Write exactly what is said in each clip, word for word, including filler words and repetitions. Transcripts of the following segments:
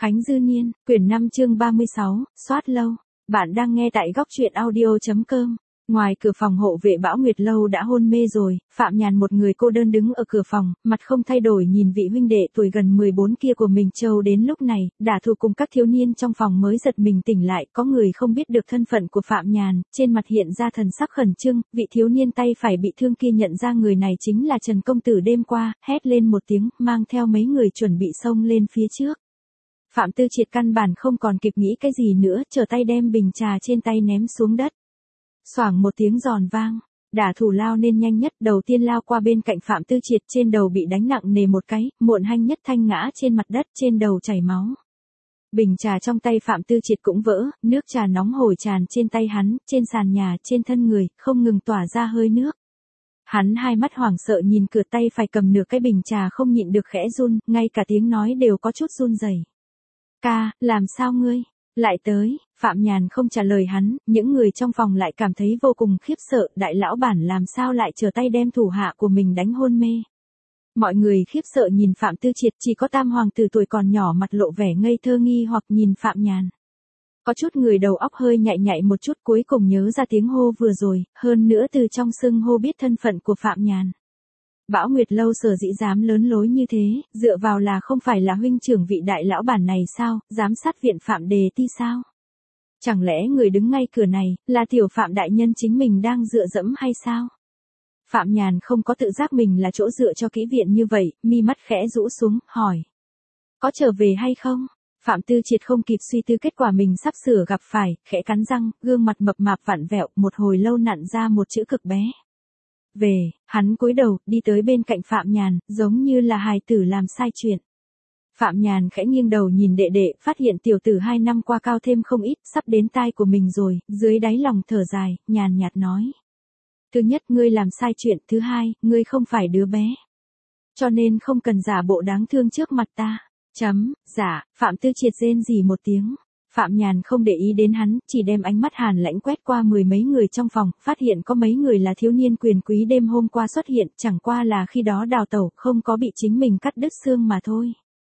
Khánh Dư Niên, quyển năm chương ba mươi sáu, soát lâu. Bạn đang nghe tại góc truyện audio.com. Ngoài cửa phòng hộ vệ Bão Nguyệt Lâu đã hôn mê rồi, Phạm Nhàn một người cô đơn đứng ở cửa phòng, mặt không thay đổi nhìn vị huynh đệ tuổi gần mười bốn kia của mình. Châu đến lúc này, đả thù cùng các thiếu niên trong phòng mới giật mình tỉnh lại, có người không biết được thân phận của Phạm Nhàn, trên mặt hiện ra thần sắc khẩn trương, vị thiếu niên tay phải bị thương kia nhận ra người này chính là Trần công tử đêm qua, hét lên một tiếng, mang theo mấy người chuẩn bị xông lên phía trước. Phạm Tư Triệt căn bản không còn kịp nghĩ cái gì nữa, trở tay đem bình trà trên tay ném xuống đất. Xoảng một tiếng giòn vang, đả thủ lao nên nhanh nhất, đầu tiên lao qua bên cạnh Phạm Tư Triệt, trên đầu bị đánh nặng nề một cái, muộn hanh nhất thanh ngã trên mặt đất, trên đầu chảy máu. Bình trà trong tay Phạm Tư Triệt cũng vỡ, nước trà nóng hổi tràn trên tay hắn, trên sàn nhà, trên thân người, không ngừng tỏa ra hơi nước. Hắn hai mắt hoảng sợ nhìn cửa, tay phải cầm nửa cái bình trà không nhịn được khẽ run, ngay cả tiếng nói đều có chút run rẩy. Ca, làm sao ngươi? Lại tới, Phạm Nhàn không trả lời hắn, những người trong phòng lại cảm thấy vô cùng khiếp sợ, đại lão bản làm sao lại trở tay đem thủ hạ của mình đánh hôn mê. Mọi người khiếp sợ nhìn Phạm Tư Triệt, chỉ có Tam hoàng tử tuổi còn nhỏ mặt lộ vẻ ngây thơ nghi hoặc nhìn Phạm Nhàn. Có chút người đầu óc hơi nhạy nhạy một chút, cuối cùng nhớ ra tiếng hô vừa rồi, hơn nữa từ trong xưng hô biết thân phận của Phạm Nhàn. Bão Nguyệt Lâu sở dĩ dám lớn lối như thế, dựa vào là không phải là huynh trưởng vị đại lão bản này sao, giám sát viện Phạm Đề Ti sao? Chẳng lẽ người đứng ngay cửa này, là tiểu Phạm đại nhân chính mình đang dựa dẫm hay sao? Phạm Nhàn không có tự giác mình là chỗ dựa cho kỹ viện như vậy, mi mắt khẽ rũ xuống, hỏi. Có trở về hay không? Phạm Tư Triệt không kịp suy tư kết quả mình sắp sửa gặp phải, khẽ cắn răng, gương mặt mập mạp vặn vẹo, một hồi lâu nặn ra một chữ cực bé. Về, hắn cúi đầu, đi tới bên cạnh Phạm Nhàn, giống như là hài tử làm sai chuyện. Phạm Nhàn khẽ nghiêng đầu nhìn đệ đệ, phát hiện tiểu tử hai năm qua cao thêm không ít, sắp đến tai của mình rồi, dưới đáy lòng thở dài, nhàn nhạt nói. Thứ nhất, ngươi làm sai chuyện, thứ hai, ngươi không phải đứa bé. Cho nên không cần giả bộ đáng thương trước mặt ta. Chấm, giả, Phạm Tư Triệt rên rỉ một tiếng. Phạm Nhàn không để ý đến hắn, chỉ đem ánh mắt hàn lãnh quét qua mười mấy người trong phòng, phát hiện có mấy người là thiếu niên quyền quý đêm hôm qua xuất hiện, chẳng qua là khi đó đào tẩu, không có bị chính mình cắt đứt xương mà thôi.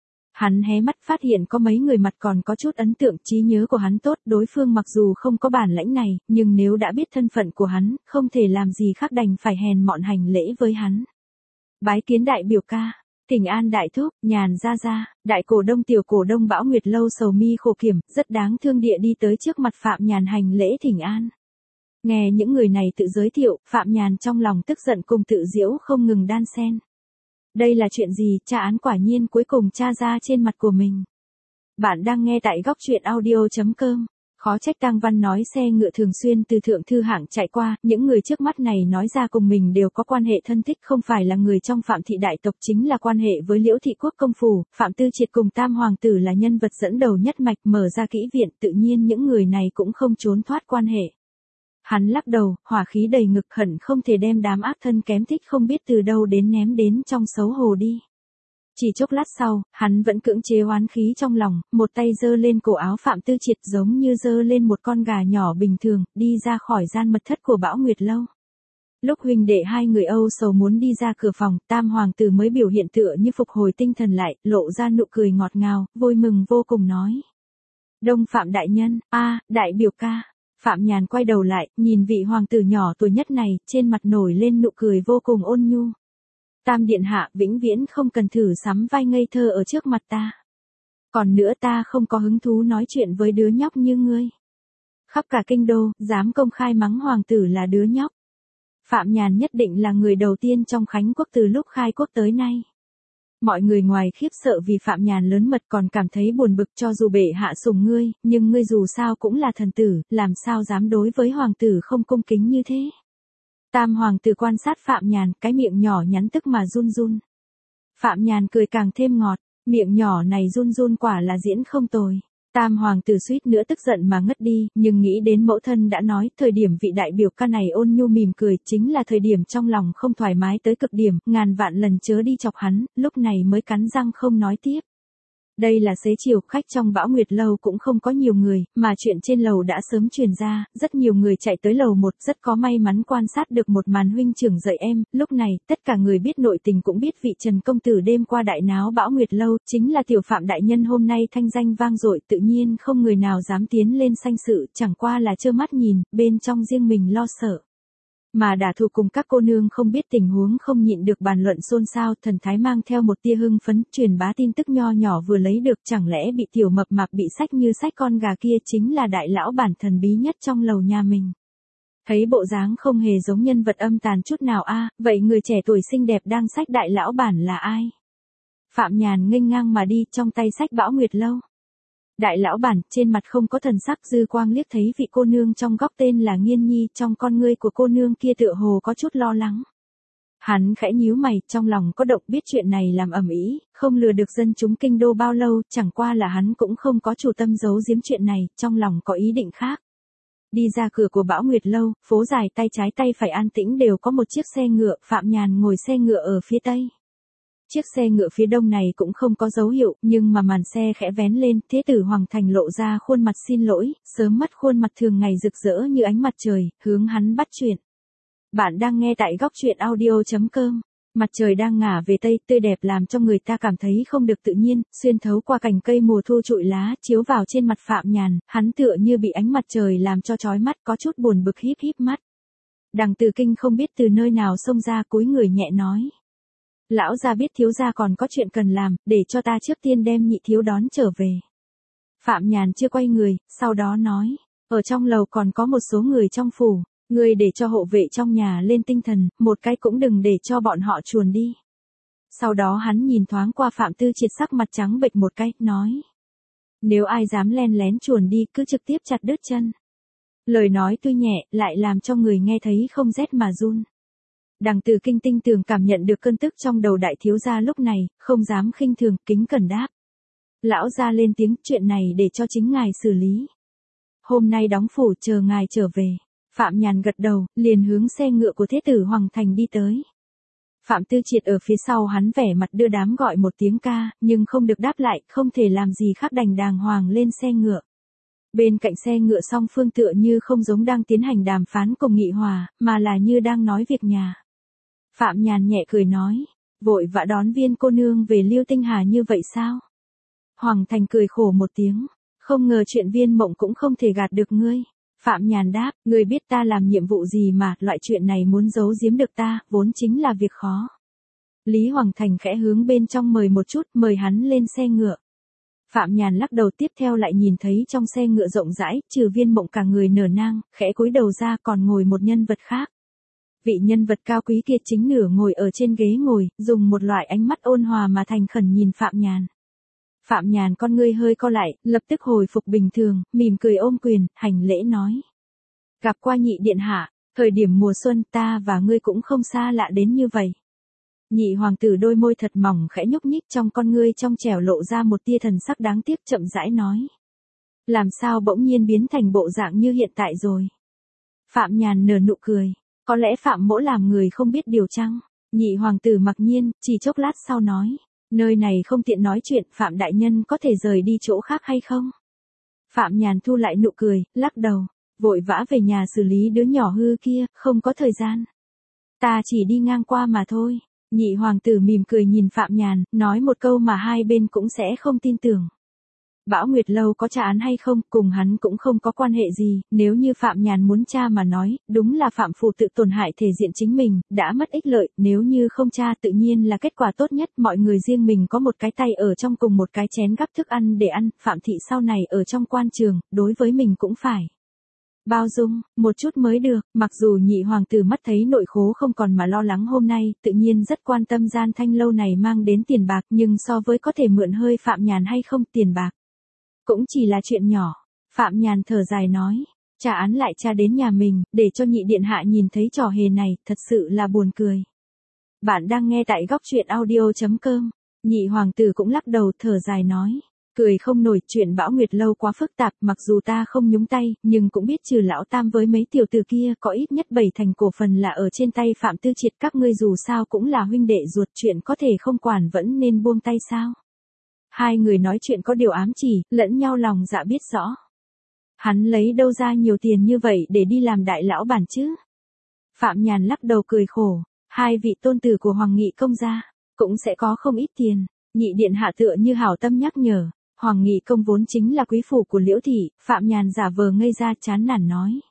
Hắn hé mắt phát hiện có mấy người mặt còn có chút ấn tượng, trí nhớ của hắn tốt, đối phương mặc dù không có bản lãnh này, nhưng nếu đã biết thân phận của hắn, không thể làm gì khác đành phải hèn mọn hành lễ với hắn. Bái kiến đại biểu ca. Thỉnh an đại thúc, Nhàn ra ra, đại cổ đông tiểu cổ đông Bão Nguyệt Lâu sầu mi khổ kiểm, rất đáng thương địa đi tới trước mặt Phạm Nhàn hành lễ thỉnh an. Nghe những người này tự giới thiệu, Phạm Nhàn trong lòng tức giận cùng tự giễu không ngừng đan xen. Đây là chuyện gì, tra án quả nhiên cuối cùng tra ra trên mặt của mình. Bạn đang nghe tại góc truyện audio.com. Khó trách Tang Văn nói xe ngựa thường xuyên từ thượng thư hạng chạy qua, những người trước mắt này nói ra cùng mình đều có quan hệ thân thích, không phải là người trong Phạm thị đại tộc chính là quan hệ với Liễu thị quốc công phủ, Phạm Tư Triệt cùng Tam hoàng tử là nhân vật dẫn đầu nhất mạch, mở ra kỹ viện, tự nhiên những người này cũng không trốn thoát quan hệ. Hắn lắc đầu, hỏa khí đầy ngực, hận không thể đem đám ác thân kém thích không biết từ đâu đến ném đến trong xấu hồ đi. Chỉ chốc lát sau, hắn vẫn cưỡng chế oán khí trong lòng, một tay giơ lên cổ áo Phạm Tư Triệt giống như giơ lên một con gà nhỏ bình thường, đi ra khỏi gian mật thất của Bão Nguyệt Lâu. Lúc huynh đệ hai người âu sầu muốn đi ra cửa phòng, Tam hoàng tử mới biểu hiện tựa như phục hồi tinh thần lại, lộ ra nụ cười ngọt ngào, vui mừng vô cùng nói. Đông Phạm đại nhân, a, đại biểu ca. Phạm Nhàn quay đầu lại, nhìn vị hoàng tử nhỏ tuổi nhất này, trên mặt nổi lên nụ cười vô cùng ôn nhu. Tam điện hạ vĩnh viễn không cần thử sắm vai ngây thơ ở trước mặt ta. Còn nữa ta không có hứng thú nói chuyện với đứa nhóc như ngươi. Khắp cả kinh đô, dám công khai mắng hoàng tử là đứa nhóc. Phạm Nhàn nhất định là người đầu tiên trong Khánh quốc từ lúc khai quốc tới nay. Mọi người ngoài khiếp sợ vì Phạm Nhàn lớn mật còn cảm thấy buồn bực, cho dù bệ hạ sủng ngươi, nhưng ngươi dù sao cũng là thần tử, làm sao dám đối với hoàng tử không cung kính như thế. Tam hoàng tử quan sát Phạm Nhàn, cái miệng nhỏ nhắn tức mà run run. Phạm Nhàn cười càng thêm ngọt, miệng nhỏ này run run quả là diễn không tồi. Tam hoàng tử suýt nữa tức giận mà ngất đi, nhưng nghĩ đến mẫu thân đã nói, thời điểm vị đại biểu ca này ôn nhu mỉm cười, chính là thời điểm trong lòng không thoải mái tới cực điểm, ngàn vạn lần chớ đi chọc hắn, lúc này mới cắn răng không nói tiếp. Đây là xế chiều, khách trong Bão Nguyệt lâu cũng không có nhiều người, mà chuyện trên lầu đã sớm truyền ra, rất nhiều người chạy tới lầu một, rất có may mắn quan sát được một màn huynh trưởng dạy em, lúc này, tất cả người biết nội tình cũng biết vị Trần công tử đêm qua đại náo Bão Nguyệt lâu, chính là tiểu Phạm đại nhân hôm nay thanh danh vang dội, tự nhiên không người nào dám tiến lên sanh sự, chẳng qua là trơ mắt nhìn, bên trong riêng mình lo sợ. Mà đả thù cùng các cô nương không biết tình huống không nhịn được bàn luận xôn xao, thần thái mang theo một tia hưng phấn, truyền bá tin tức nho nhỏ vừa lấy được, chẳng lẽ bị tiểu mập mạp bị sách như sách con gà kia chính là đại lão bản thần bí nhất trong lầu nhà mình. Thấy bộ dáng không hề giống nhân vật âm tàn chút nào a, vậy người trẻ tuổi xinh đẹp đang sách đại lão bản là ai? Phạm Nhàn nghênh ngang mà đi, trong tay sách Bão Nguyệt lâu. Đại lão bản, trên mặt không có thần sắc, dư quang liếc thấy vị cô nương trong góc tên là Nghiên Nhi, trong con ngươi của cô nương kia tựa hồ có chút lo lắng. Hắn khẽ nhíu mày, trong lòng có động, biết chuyện này làm ầm ĩ, không lừa được dân chúng kinh đô bao lâu, chẳng qua là hắn cũng không có chủ tâm giấu giếm chuyện này, trong lòng có ý định khác. Đi ra cửa của Bão Nguyệt lâu, phố dài tay trái tay phải an tĩnh đều có một chiếc xe ngựa, Phạm Nhàn ngồi xe ngựa ở phía tây. Chiếc xe ngựa phía đông này cũng không có dấu hiệu, nhưng mà màn xe khẽ vén lên, Thế tử Hoàng Thành lộ ra khuôn mặt xin lỗi, sớm mất khuôn mặt thường ngày rực rỡ như ánh mặt trời, hướng hắn bắt chuyện. Bạn đang nghe tại góc truyện audio chấm com. Mặt trời đang ngả về tây, tươi đẹp làm cho người ta cảm thấy không được tự nhiên, xuyên thấu qua cành cây mùa thu trụi lá, chiếu vào trên mặt Phạm Nhàn, hắn tựa như bị ánh mặt trời làm cho chói mắt, có chút buồn bực híp híp mắt. Đằng Từ Kinh không biết từ nơi nào xông ra, cúi người nhẹ nói. Lão gia biết thiếu gia còn có chuyện cần làm, để cho ta trước tiên đem nhị thiếu đón trở về. Phạm Nhàn chưa quay người, sau đó nói, ở trong lầu còn có một số người trong phủ, người để cho hộ vệ trong nhà lên tinh thần, một cái cũng đừng để cho bọn họ chuồn đi. Sau đó hắn nhìn thoáng qua Phạm Tư Triệt, sắc mặt trắng bệch một cái, nói. Nếu ai dám len lén chuồn đi, cứ trực tiếp chặt đứt chân. Lời nói tuy nhẹ, lại làm cho người nghe thấy không rét mà run. Đằng Từ Kinh tinh tường cảm nhận được cơn tức trong đầu đại thiếu gia lúc này, không dám khinh thường, kính cẩn đáp. Lão gia lên tiếng, chuyện này để cho chính ngài xử lý. Hôm nay đóng phủ, chờ ngài trở về. Phạm Nhàn gật đầu, liền hướng xe ngựa của Thế tử Hoàng Thành đi tới. Phạm Tư Triệt ở phía sau hắn vẻ mặt đưa đám gọi một tiếng ca, nhưng không được đáp lại, không thể làm gì khác đành đàng hoàng lên xe ngựa. Bên cạnh xe ngựa song phương tựa như không giống đang tiến hành đàm phán cùng nghị hòa, mà là như đang nói việc nhà. Phạm Nhàn nhẹ cười nói, vội vã đón Viên cô nương về Liêu Tinh Hà như vậy sao? Hoàng Thành cười khổ một tiếng, không ngờ chuyện Viên Mộng cũng không thể gạt được ngươi. Phạm Nhàn đáp, ngươi biết ta làm nhiệm vụ gì mà, loại chuyện này muốn giấu giếm được ta, vốn chính là việc khó. Lý Hoàng Thành khẽ hướng bên trong mời một chút, mời hắn lên xe ngựa. Phạm Nhàn lắc đầu, tiếp theo lại nhìn thấy trong xe ngựa rộng rãi, trừ Viên Mộng cả người nở nang, khẽ cúi đầu ra còn ngồi một nhân vật khác. Vị nhân vật cao quý kia chính nửa ngồi ở trên ghế ngồi, dùng một loại ánh mắt ôn hòa mà thành khẩn nhìn Phạm Nhàn. Phạm Nhàn con ngươi hơi co lại, lập tức hồi phục bình thường, mỉm cười ôm quyền, hành lễ nói. Gặp qua nhị điện hạ, thời điểm mùa xuân ta và ngươi cũng không xa lạ đến như vậy. Nhị hoàng tử đôi môi thật mỏng khẽ nhúc nhích, trong con ngươi trong trẻo lộ ra một tia thần sắc đáng tiếc, chậm rãi nói. Làm sao bỗng nhiên biến thành bộ dạng như hiện tại rồi? Phạm Nhàn nở nụ cười. Có lẽ Phạm mỗ làm người không biết điều chăng? Nhị hoàng tử mặc nhiên, chỉ chốc lát sau nói. Nơi này không tiện nói chuyện, Phạm đại nhân có thể rời đi chỗ khác hay không? Phạm Nhàn thu lại nụ cười, lắc đầu. Vội vã về nhà xử lý đứa nhỏ hư kia, không có thời gian. Ta chỉ đi ngang qua mà thôi. Nhị hoàng tử mỉm cười nhìn Phạm Nhàn, nói một câu mà hai bên cũng sẽ không tin tưởng. Bão Nguyệt lâu có tra án hay không, cùng hắn cũng không có quan hệ gì, nếu như Phạm Nhàn muốn tra mà nói, đúng là Phạm Phủ tự tổn hại thể diện chính mình, đã mất ích lợi, nếu như không tra tự nhiên là kết quả tốt nhất, mọi người riêng mình có một cái tay ở trong cùng một cái chén gắp thức ăn để ăn, Phạm thị sau này ở trong quan trường, đối với mình cũng phải bao dung, một chút mới được, mặc dù nhị hoàng tử mắt thấy nội khố không còn mà lo lắng hôm nay, tự nhiên rất quan tâm gian thanh lâu này mang đến tiền bạc, nhưng so với có thể mượn hơi Phạm Nhàn hay không, tiền bạc cũng chỉ là chuyện nhỏ. Phạm Nhàn thở dài nói, trả án lại tra đến nhà mình, để cho nhị điện hạ nhìn thấy trò hề này, thật sự là buồn cười. Bạn đang nghe tại góc truyện audio chấm com. Nhị hoàng tử cũng lắc đầu thở dài nói, cười không nổi, chuyện Bão Nguyệt lâu quá phức tạp, mặc dù ta không nhúng tay, nhưng cũng biết trừ lão tam với mấy tiểu tử kia, có ít nhất bảy thành cổ phần là ở trên tay Phạm Tư Triệt, các ngươi dù sao cũng là huynh đệ ruột, chuyện có thể không quản vẫn nên buông tay sao? Hai người nói chuyện có điều ám chỉ, lẫn nhau lòng dạ biết rõ. Hắn lấy đâu ra nhiều tiền như vậy để đi làm đại lão bản chứ? Phạm Nhàn lắc đầu cười khổ, hai vị tôn tử của Hoàng Nghị công gia, cũng sẽ có không ít tiền. Nhị điện hạ tựa như hảo tâm nhắc nhở, Hoàng Nghị công vốn chính là quý phủ của Liễu thị. Phạm Nhàn giả vờ ngây ra chán nản nói.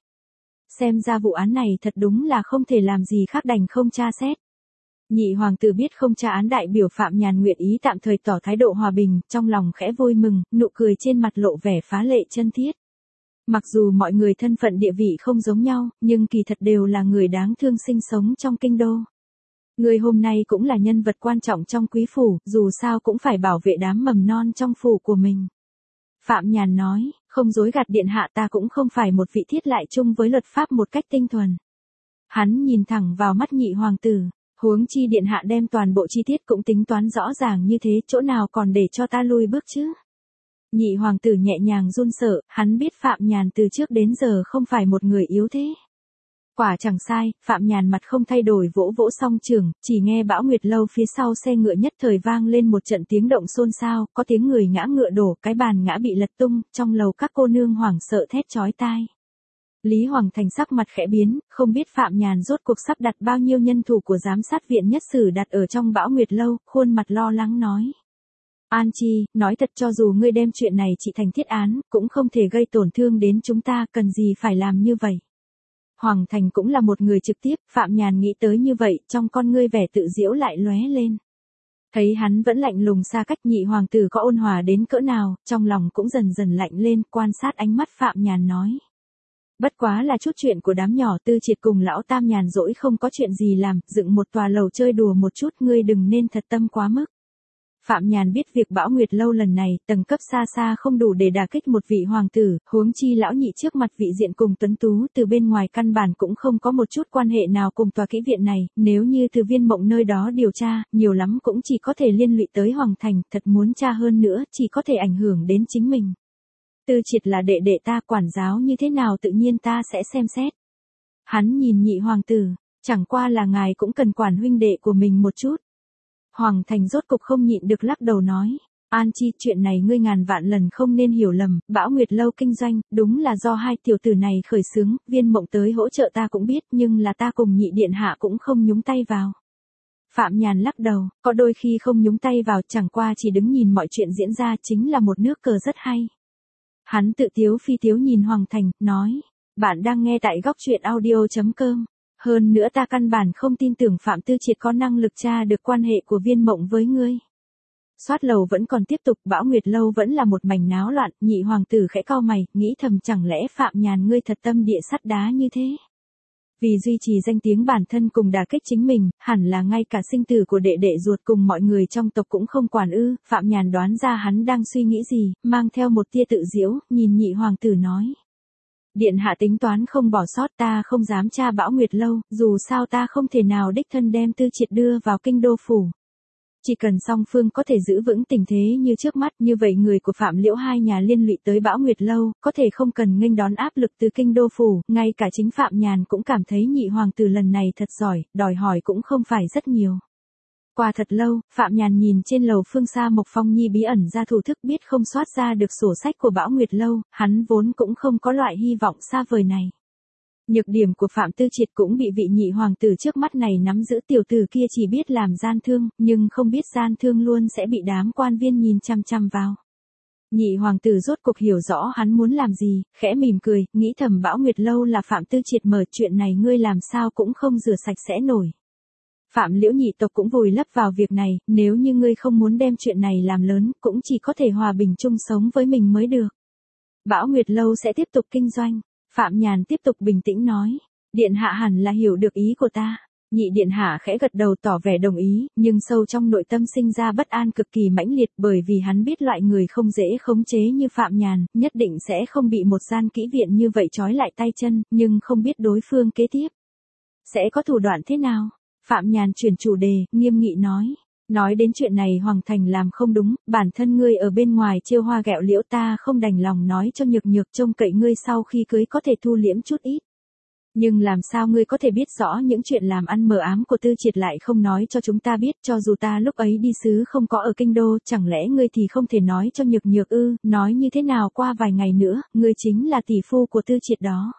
Xem ra vụ án này thật đúng là không thể làm gì khác đành không tra xét. Nhị hoàng tử biết không tra án đại biểu Phạm Nhàn nguyện ý tạm thời tỏ thái độ hòa bình, trong lòng khẽ vui mừng, nụ cười trên mặt lộ vẻ phá lệ chân thiết. Mặc dù mọi người thân phận địa vị không giống nhau, nhưng kỳ thật đều là người đáng thương sinh sống trong kinh đô. Người hôm nay cũng là nhân vật quan trọng trong quý phủ, dù sao cũng phải bảo vệ đám mầm non trong phủ của mình. Phạm Nhàn nói, không dối gạt điện hạ, ta cũng không phải một vị thiết lại chung với luật pháp một cách tinh thuần. Hắn nhìn thẳng vào mắt nhị hoàng tử, huống chi điện hạ đem toàn bộ chi tiết cũng tính toán rõ ràng như thế, chỗ nào còn để cho ta lui bước chứ? Nhị hoàng tử nhẹ nhàng run sợ, hắn biết Phạm Nhàn từ trước đến giờ không phải một người yếu thế. Quả chẳng sai, Phạm Nhàn mặt không thay đổi vỗ vỗ song trường, chỉ nghe Bão Nguyệt lâu phía sau xe ngựa nhất thời vang lên một trận tiếng động xôn xao, có tiếng người ngã ngựa đổ, cái bàn ngã bị lật tung, trong lầu các cô nương hoảng sợ thét chói tai. Lý Hoàng Thành sắc mặt khẽ biến, không biết Phạm Nhàn rốt cuộc sắp đặt bao nhiêu nhân thủ của giám sát viện nhất sử đặt ở trong Bão Nguyệt lâu, khuôn mặt lo lắng nói. An Chi, nói thật, cho dù ngươi đem chuyện này trị thành thiết án, cũng không thể gây tổn thương đến chúng ta, cần gì phải làm như vậy. Hoàng Thành cũng là một người trực tiếp, Phạm Nhàn nghĩ tới như vậy, trong con ngươi vẻ tự giễu lại lóe lên. Thấy hắn vẫn lạnh lùng xa cách, nhị hoàng tử có ôn hòa đến cỡ nào, trong lòng cũng dần dần lạnh lên, quan sát ánh mắt Phạm Nhàn nói. Bất quá là chút chuyện của đám nhỏ, Tư Triệt cùng lão Tam nhàn rỗi không có chuyện gì làm, dựng một tòa lầu chơi đùa một chút, ngươi đừng nên thật tâm quá mức. Phạm Nhàn biết việc Bão Nguyệt lâu lần này, tầng cấp xa xa không đủ để đả kích một vị hoàng tử, huống chi lão nhị trước mặt vị diện cùng tuấn tú từ bên ngoài căn bản cũng không có một chút quan hệ nào cùng tòa kỹ viện này, nếu như từ Viên Mộng nơi đó điều tra, nhiều lắm cũng chỉ có thể liên lụy tới Hoàng Thành, thật muốn tra hơn nữa, chỉ có thể ảnh hưởng đến chính mình. Tư Triệt là đệ đệ ta, quản giáo như thế nào tự nhiên ta sẽ xem xét. Hắn nhìn nhị hoàng tử, chẳng qua là ngài cũng cần quản huynh đệ của mình một chút. Hoàng Thành rốt cục không nhịn được lắc đầu nói, An Chi, chuyện này ngươi ngàn vạn lần không nên hiểu lầm, Bão Nguyệt lâu kinh doanh, đúng là do hai tiểu tử này khởi xướng, Viên Mộng tới hỗ trợ ta cũng biết, nhưng là ta cùng nhị điện hạ cũng không nhúng tay vào. Phạm Nhàn lắc đầu, có đôi khi không nhúng tay vào, chẳng qua chỉ đứng nhìn mọi chuyện diễn ra, chính là một nước cờ rất hay. Hắn tự tiếu phi tiếu nhìn Hoàng Thành, nói, bạn đang nghe tại góc truyện audio chấm com. Hơn nữa ta căn bản không tin tưởng Phạm Tư Triệt có năng lực tra được quan hệ của Viên Mộng với ngươi. Soát lầu vẫn còn tiếp tục, Bão Nguyệt lâu vẫn là một mảnh náo loạn, nhị hoàng tử khẽ cau mày, nghĩ thầm chẳng lẽ Phạm Nhàn ngươi thật tâm địa sắt đá như thế. Vì duy trì danh tiếng bản thân cùng đả kích chính mình, hẳn là ngay cả sinh tử của đệ đệ ruột cùng mọi người trong tộc cũng không quản ư. Phạm Nhàn đoán ra hắn đang suy nghĩ gì, mang theo một tia tự giễu, nhìn nhị hoàng tử nói. Điện hạ tính toán không bỏ sót, ta không dám tra Bão Nguyệt lâu, dù sao ta không thể nào đích thân đem Tư Triệt đưa vào kinh đô phủ. Chỉ cần song phương có thể giữ vững tình thế như trước mắt, như vậy người của Phạm Liễu hai nhà liên lụy tới Bão Nguyệt lâu, có thể không cần nghênh đón áp lực từ kinh đô phủ, ngay cả chính Phạm Nhàn cũng cảm thấy nhị hoàng tử lần này thật giỏi, đòi hỏi cũng không phải rất nhiều. Qua thật lâu, Phạm Nhàn nhìn trên lầu phương xa Mộc Phong Nhi bí ẩn ra thủ thức, biết không soát ra được sổ sách của Bão Nguyệt lâu, hắn vốn cũng không có loại hy vọng xa vời này. Nhược điểm của Phạm Tư Triệt cũng bị vị nhị hoàng tử trước mắt này nắm giữ, tiểu tử kia chỉ biết làm gian thương, nhưng không biết gian thương luôn sẽ bị đám quan viên nhìn chăm chăm vào. Nhị hoàng tử rốt cuộc hiểu rõ hắn muốn làm gì, khẽ mỉm cười, nghĩ thầm Bão Nguyệt lâu là Phạm Tư Triệt mở, chuyện này ngươi làm sao cũng không rửa sạch sẽ nổi. Phạm Liễu nhị tộc cũng vùi lấp vào việc này, nếu như ngươi không muốn đem chuyện này làm lớn, cũng chỉ có thể hòa bình chung sống với mình mới được. Bão Nguyệt lâu sẽ tiếp tục kinh doanh. Phạm Nhàn tiếp tục bình tĩnh nói, điện hạ hẳn là hiểu được ý của ta. Nhị điện hạ khẽ gật đầu tỏ vẻ đồng ý, nhưng sâu trong nội tâm sinh ra bất an cực kỳ mãnh liệt, bởi vì hắn biết loại người không dễ khống chế như Phạm Nhàn, nhất định sẽ không bị một gian kỹ viện như vậy trói lại tay chân, nhưng không biết đối phương kế tiếp sẽ có thủ đoạn thế nào. Phạm Nhàn chuyển chủ đề, nghiêm nghị nói. Nói đến chuyện này Hoàng Thành làm không đúng, bản thân ngươi ở bên ngoài trêu hoa ghẹo liễu, ta không đành lòng nói cho Nhược Nhược, trông cậy ngươi sau khi cưới có thể thu liễm chút ít. Nhưng làm sao ngươi có thể biết rõ những chuyện làm ăn mờ ám của Tư Triệt lại không nói cho chúng ta biết, cho dù ta lúc ấy đi sứ không có ở kinh đô, chẳng lẽ ngươi thì không thể nói cho Nhược Nhược ư? Nói như thế nào qua vài ngày nữa, ngươi chính là tỷ phu của Tư Triệt đó.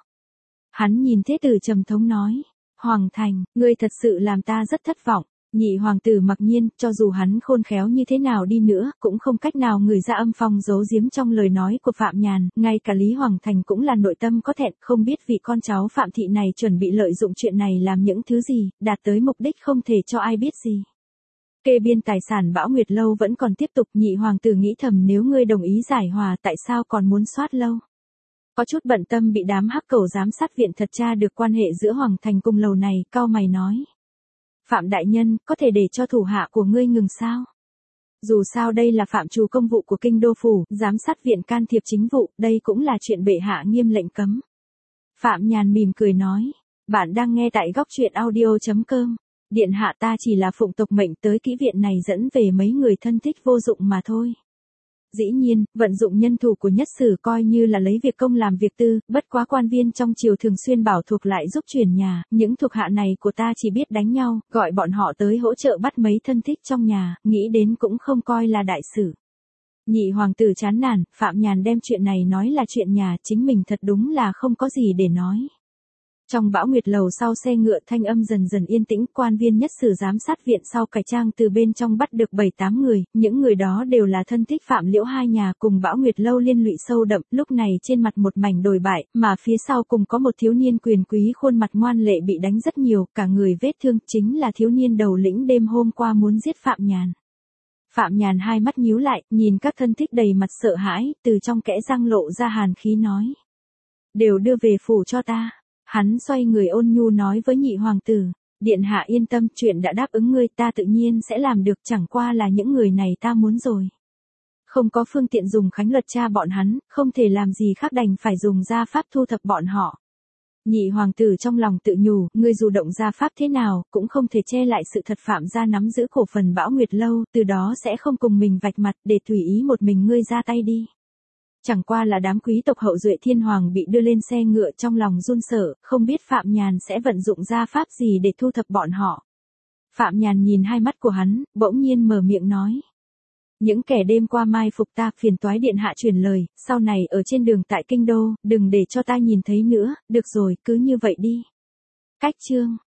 Hắn nhìn Thế Tử trầm thống nói, Hoàng Thành, ngươi thật sự làm ta rất thất vọng. Nhị hoàng tử mặc nhiên, cho dù hắn khôn khéo như thế nào đi nữa, cũng không cách nào ngửi ra âm phong giấu giếm trong lời nói của Phạm Nhàn, ngay cả Lý Hoàng Thành cũng là nội tâm có thẹn, không biết vị con cháu Phạm thị này chuẩn bị lợi dụng chuyện này làm những thứ gì, đạt tới mục đích không thể cho ai biết gì. Kê biên tài sản Bão Nguyệt Lâu vẫn còn tiếp tục, nhị hoàng tử nghĩ thầm nếu ngươi đồng ý giải hòa tại sao còn muốn soát lâu. Có chút bận tâm bị đám hắc cẩu giám sát viện thật tra được quan hệ giữa Hoàng Thành cùng lầu này, cau mày nói. Phạm đại nhân, có thể để cho thủ hạ của ngươi ngừng sao? Dù sao đây là phạm trù công vụ của kinh đô phủ, giám sát viện can thiệp chính vụ, đây cũng là chuyện bệ hạ nghiêm lệnh cấm. Phạm Nhàn mỉm cười nói, bạn đang nghe tại góc truyện audio chấm com. Điện hạ ta chỉ là phụng tộc mệnh tới kỹ viện này dẫn về mấy người thân thích vô dụng mà thôi. Dĩ nhiên, vận dụng nhân thủ của nhất sử coi như là lấy việc công làm việc tư, bất quá quan viên trong triều thường xuyên bảo thuộc lại giúp chuyển nhà, những thuộc hạ này của ta chỉ biết đánh nhau, gọi bọn họ tới hỗ trợ bắt mấy thân thích trong nhà, nghĩ đến cũng không coi là đại sự. Nhị hoàng tử chán nản, Phạm Nhàn đem chuyện này nói là chuyện nhà, chính mình thật đúng là không có gì để nói. Trong Bão Nguyệt Lầu sau xe ngựa thanh âm dần dần yên tĩnh, quan viên nhất sử giám sát viện sau cải trang từ bên trong bắt được bảy tám người, những người đó đều là thân thích Phạm Liễu hai nhà cùng Bão Nguyệt Lâu liên lụy sâu đậm, lúc này trên mặt một mảnh đồi bại, mà phía sau cùng có một thiếu niên quyền quý khuôn mặt ngoan lệ bị đánh rất nhiều, cả người vết thương, chính là thiếu niên đầu lĩnh đêm hôm qua muốn giết Phạm Nhàn. Phạm Nhàn hai mắt nhíu lại, nhìn các thân thích đầy mặt sợ hãi, từ trong kẽ răng lộ ra hàn khí nói. Đều đưa về phủ cho ta. Hắn xoay người ôn nhu nói với nhị hoàng tử, điện hạ yên tâm, chuyện đã đáp ứng ngươi ta tự nhiên sẽ làm được, chẳng qua là những người này ta muốn rồi. Không có phương tiện dùng khánh luật tra bọn hắn, không thể làm gì khác đành phải dùng gia pháp thu thập bọn họ. Nhị hoàng tử trong lòng tự nhủ, ngươi dù động gia pháp thế nào, cũng không thể che lại sự thật Phạm gia nắm giữ cổ phần Bão Nguyệt Lâu, từ đó sẽ không cùng mình vạch mặt, để tùy ý một mình ngươi ra tay đi. Chẳng qua là đám quý tộc hậu duệ thiên hoàng bị đưa lên xe ngựa trong lòng run sợ, không biết Phạm Nhàn sẽ vận dụng gia pháp gì để thu thập bọn họ. Phạm Nhàn nhìn hai mắt của hắn, bỗng nhiên mở miệng nói. Những kẻ đêm qua mai phục ta, phiền toái điện hạ truyền lời, sau này ở trên đường tại kinh đô, đừng để cho ta nhìn thấy nữa, được rồi, cứ như vậy đi. Cách chương